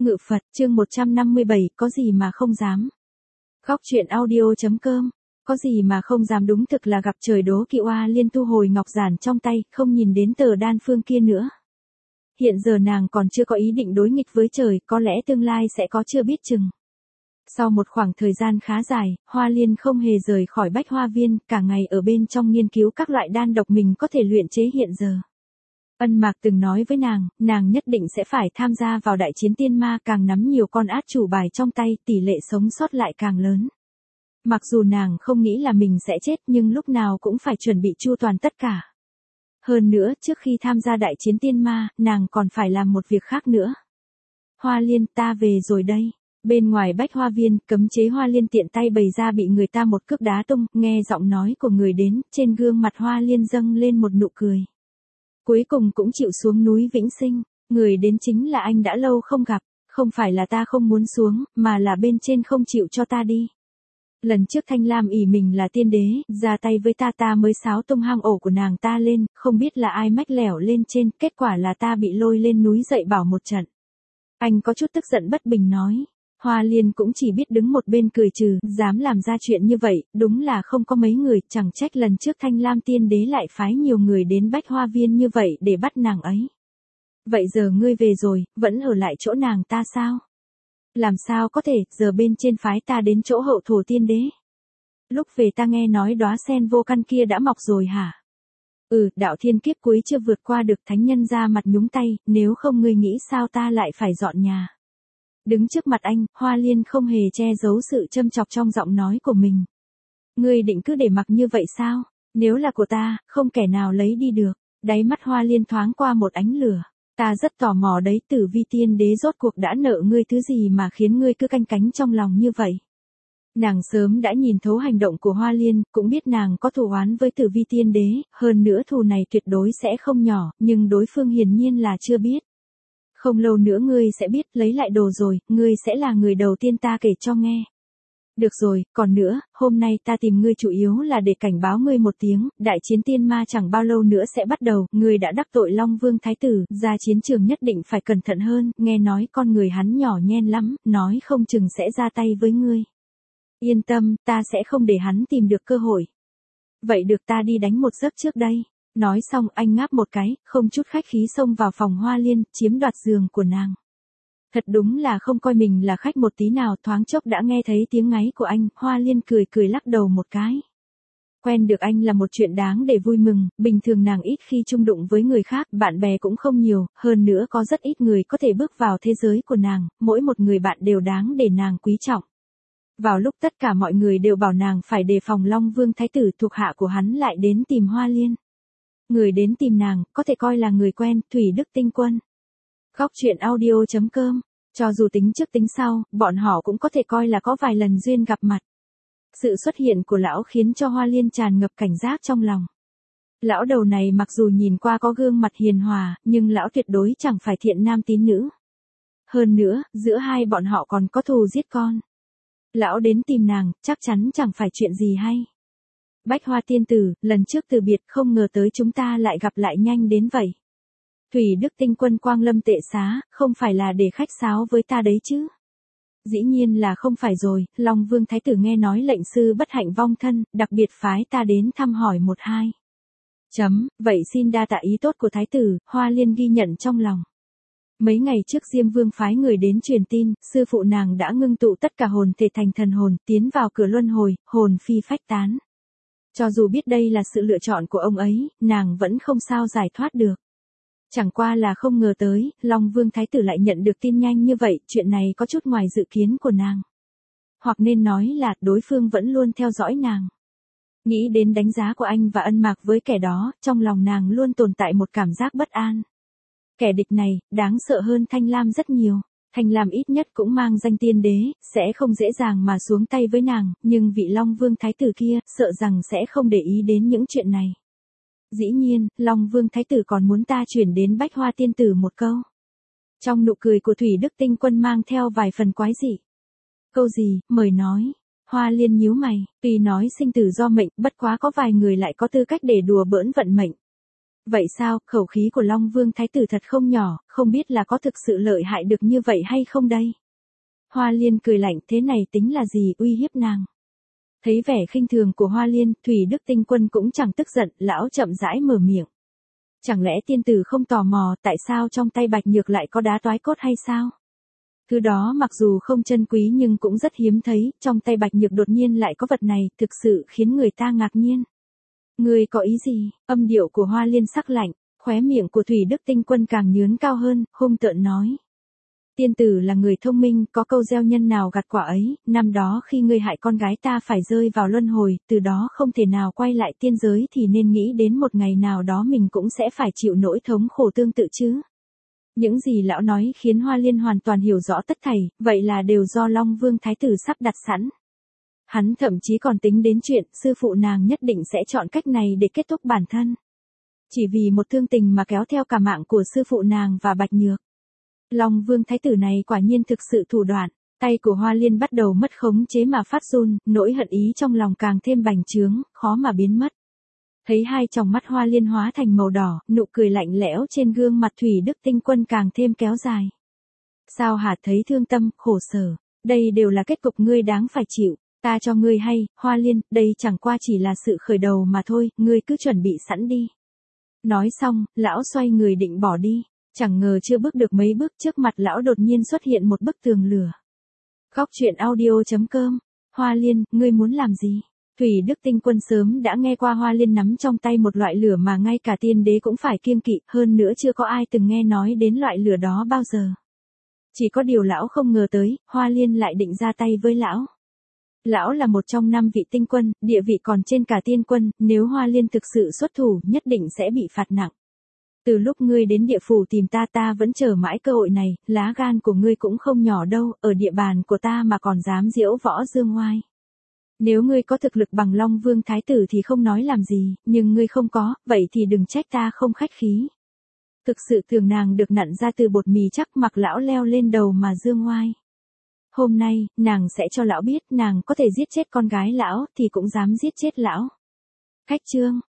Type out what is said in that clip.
Ngự Phật, chương 157, có gì mà không dám. Góc truyện audio.com, có gì mà không dám đúng thực là gặp trời đố kỵ. Hoa Liên thu hồi ngọc giản trong tay, không nhìn đến tờ đan phương kia nữa. Hiện giờ nàng còn chưa có ý định đối nghịch với trời, có lẽ tương lai sẽ có chưa biết chừng. Sau một khoảng thời gian khá dài, Hoa Liên không hề rời khỏi Bách Hoa Viên, cả ngày ở bên trong nghiên cứu các loại đan độc mình có thể luyện chế hiện giờ. Ân Mạc từng nói với nàng nhất định sẽ phải tham gia vào đại chiến tiên ma, càng nắm nhiều con át chủ bài trong tay, tỷ lệ sống sót lại càng lớn. Mặc dù nàng không nghĩ là mình sẽ chết, nhưng lúc nào cũng phải chuẩn bị chu toàn tất cả. Hơn nữa, trước khi tham gia đại chiến tiên ma, nàng còn phải làm một việc khác nữa. Hoa Liên, ta về rồi đây. Bên ngoài Bách Hoa Viên, cấm chế Hoa Liên tiện tay bày ra bị người ta một cước đá tung, nghe giọng nói của người đến, trên gương mặt Hoa Liên dâng lên một nụ cười. Cuối cùng cũng chịu xuống núi Vĩnh Sinh, người đến chính là anh đã lâu không gặp, không phải là ta không muốn xuống, mà là bên trên không chịu cho ta đi. Lần trước Thanh Lam ỷ mình là tiên đế, ra tay với ta mới xáo tung hang ổ của nàng ta lên, không biết là ai mách lẻo lên trên, kết quả là ta bị lôi lên núi dạy bảo một trận. Anh có chút tức giận bất bình nói. Hoa Liên cũng chỉ biết đứng một bên cười trừ, dám làm ra chuyện như vậy, đúng là không có mấy người, chẳng trách lần trước Thanh Lam tiên đế lại phái nhiều người đến Bách Hoa Viên như vậy để bắt nàng ấy. Vậy giờ ngươi về rồi, vẫn ở lại chỗ nàng ta sao? Làm sao có thể, giờ bên trên phái ta đến chỗ hậu thổ tiên đế. Lúc về ta nghe nói đóa sen vô căn kia đã mọc rồi hả? Đạo thiên kiếp cuối chưa vượt qua được, thánh nhân ra mặt nhúng tay, nếu không ngươi nghĩ sao ta lại phải dọn nhà. Đứng trước mặt anh, Hoa Liên không hề che giấu sự châm chọc trong giọng nói của mình. Ngươi định cứ để mặc như vậy sao? Nếu là của ta, không kẻ nào lấy đi được. Đáy mắt Hoa Liên thoáng qua một ánh lửa. Ta rất tò mò đấy, Tử Vi tiên đế rốt cuộc đã nợ ngươi thứ gì mà khiến ngươi cứ canh cánh trong lòng như vậy. Nàng sớm đã nhìn thấu hành động của Hoa Liên, cũng biết nàng có thù oán với Tử Vi tiên đế, hơn nữa thù này tuyệt đối sẽ không nhỏ, nhưng đối phương hiển nhiên là chưa biết. Không lâu nữa ngươi sẽ biết, lấy lại đồ rồi, ngươi sẽ là người đầu tiên ta kể cho nghe. Được rồi, còn nữa, hôm nay ta tìm ngươi chủ yếu là để cảnh báo ngươi một tiếng, đại chiến tiên ma chẳng bao lâu nữa sẽ bắt đầu, ngươi đã đắc tội Long Vương Thái Tử, ra chiến trường nhất định phải cẩn thận hơn, nghe nói con người hắn nhỏ nhen lắm, nói không chừng sẽ ra tay với ngươi. Yên tâm, ta sẽ không để hắn tìm được cơ hội. Vậy được, ta đi đánh một giấc trước đây. Nói xong anh ngáp một cái, không chút khách khí xông vào phòng Hoa Liên, chiếm đoạt giường của nàng. Thật đúng là không coi mình là khách một tí nào, thoáng chốc đã nghe thấy tiếng ngáy của anh, Hoa Liên cười lắc đầu một cái. Quen được anh là một chuyện đáng để vui mừng, bình thường nàng ít khi chung đụng với người khác, bạn bè cũng không nhiều, hơn nữa có rất ít người có thể bước vào thế giới của nàng, mỗi một người bạn đều đáng để nàng quý trọng. Vào lúc tất cả mọi người đều bảo nàng phải đề phòng Long Vương Thái Tử, thuộc hạ của hắn lại đến tìm Hoa Liên. Người đến tìm nàng, có thể coi là người quen, Thủy Đức Tinh Quân. Góc truyện audio.com, cho dù tính trước tính sau, bọn họ cũng có thể coi là có vài lần duyên gặp mặt. Sự xuất hiện của lão khiến cho Hoa Liên tràn ngập cảnh giác trong lòng. Lão đầu này mặc dù nhìn qua có gương mặt hiền hòa, nhưng lão tuyệt đối chẳng phải thiện nam tín nữ. Hơn nữa, giữa hai bọn họ còn có thù giết con. Lão đến tìm nàng, chắc chắn chẳng phải chuyện gì hay. Bách Hoa tiên tử, lần trước từ biệt không ngờ tới chúng ta lại gặp lại nhanh đến vậy. Thủy Đức Tinh Quân quang lâm tệ xá, không phải là để khách sáo với ta đấy chứ? Dĩ nhiên là không phải rồi, Long Vương Thái Tử nghe nói lệnh sư bất hạnh vong thân, đặc biệt phái ta đến thăm hỏi một hai. Vậy xin đa tạ ý tốt của Thái Tử, Hoa Liên ghi nhận trong lòng. Mấy ngày trước Diêm Vương phái người đến truyền tin, sư phụ nàng đã ngưng tụ tất cả hồn thể thành thần hồn, tiến vào cửa luân hồi, hồn phi phách tán. Cho dù biết đây là sự lựa chọn của ông ấy, nàng vẫn không sao giải thoát được. Chẳng qua là không ngờ tới, Long Vương Thái Tử lại nhận được tin nhanh như vậy, chuyện này có chút ngoài dự kiến của nàng. Hoặc nên nói là đối phương vẫn luôn theo dõi nàng. Nghĩ đến đánh giá của anh và Ân Mạc với kẻ đó, trong lòng nàng luôn tồn tại một cảm giác bất an. Kẻ địch này, đáng sợ hơn Thanh Lam rất nhiều. Thanh Lam ít nhất cũng mang danh tiên đế, sẽ không dễ dàng mà xuống tay với nàng, nhưng vị Long Vương Thái Tử kia, sợ rằng sẽ không để ý đến những chuyện này. Dĩ nhiên, Long Vương Thái Tử còn muốn ta chuyển đến Bách Hoa tiên tử một câu. Trong nụ cười của Thủy Đức Tinh Quân mang theo vài phần quái dị. Câu gì, mời nói. Hoa Liên nhíu mày, tuy nói sinh tử do mệnh, bất quá có vài người lại có tư cách để đùa bỡn vận mệnh. Vậy sao, khẩu khí của Long Vương Thái tử thật không nhỏ, không biết là có thực sự lợi hại được như vậy hay không đây? Hoa Liên cười lạnh, thế này tính là gì, uy hiếp nàng. Thấy vẻ khinh thường của Hoa Liên, Thủy Đức Tinh Quân cũng chẳng tức giận, lão chậm rãi mở miệng. Chẳng lẽ tiên tử không tò mò tại sao trong tay Bạch Nhược lại có đá toái cốt hay sao? Thứ đó mặc dù không chân quý nhưng cũng rất hiếm thấy, trong tay Bạch Nhược đột nhiên lại có vật này, thực sự khiến người ta ngạc nhiên. Ngươi có ý gì? Âm điệu của Hoa Liên sắc lạnh, khóe miệng của Thủy Đức Tinh Quân càng nhướng cao hơn, hung tợn nói. Tiên tử là người thông minh, có câu gieo nhân nào gặt quả ấy, năm đó khi ngươi hại con gái ta phải rơi vào luân hồi, từ đó không thể nào quay lại tiên giới thì nên nghĩ đến một ngày nào đó mình cũng sẽ phải chịu nỗi thống khổ tương tự chứ. Những gì lão nói khiến Hoa Liên hoàn toàn hiểu rõ tất thảy, vậy là đều do Long Vương Thái tử sắp đặt sẵn. Hắn thậm chí còn tính đến chuyện sư phụ nàng nhất định sẽ chọn cách này để kết thúc bản thân. Chỉ vì một thương tình mà kéo theo cả mạng của sư phụ nàng và Bạch Nhược. Long Vương Thái tử này quả nhiên thực sự thủ đoạn, tay của Hoa Liên bắt đầu mất khống chế mà phát run, nỗi hận ý trong lòng càng thêm bành trướng, khó mà biến mất. Thấy hai tròng mắt Hoa Liên hóa thành màu đỏ, nụ cười lạnh lẽo trên gương mặt Thủy Đức Tinh Quân càng thêm kéo dài. Sao hả, thấy thương tâm, khổ sở, đây đều là kết cục ngươi đáng phải chịu, ta cho ngươi hay, Hoa Liên, đây chẳng qua chỉ là sự khởi đầu mà thôi, ngươi cứ chuẩn bị sẵn đi. Nói xong, lão xoay người định bỏ đi. Chẳng ngờ chưa bước được mấy bước trước mặt lão đột nhiên xuất hiện một bức tường lửa. Góc truyện audio.com. Hoa Liên, ngươi muốn làm gì? Thủy Đức Tinh Quân sớm đã nghe qua Hoa Liên nắm trong tay một loại lửa mà ngay cả tiên đế cũng phải kiêng kỵ, hơn nữa chưa có ai từng nghe nói đến loại lửa đó bao giờ. Chỉ có điều lão không ngờ tới, Hoa Liên lại định ra tay với lão. Lão là một trong 5 vị tinh quân, địa vị còn trên cả tiên quân, nếu Hoa Liên thực sự xuất thủ nhất định sẽ bị phạt nặng. Từ lúc ngươi đến địa phủ tìm ta vẫn chờ mãi cơ hội này, lá gan của ngươi cũng không nhỏ đâu, ở địa bàn của ta mà còn dám giễu võ dương oai. Nếu ngươi có thực lực bằng Long Vương Thái tử thì không nói làm gì, nhưng ngươi không có, vậy thì đừng trách ta không khách khí. Thực sự tưởng nàng được nặn ra từ bột mì chắc mặc lão leo lên đầu mà dương oai. Hôm nay, nàng sẽ cho lão biết nàng có thể giết chết con gái lão thì cũng dám giết chết lão. Khách trương.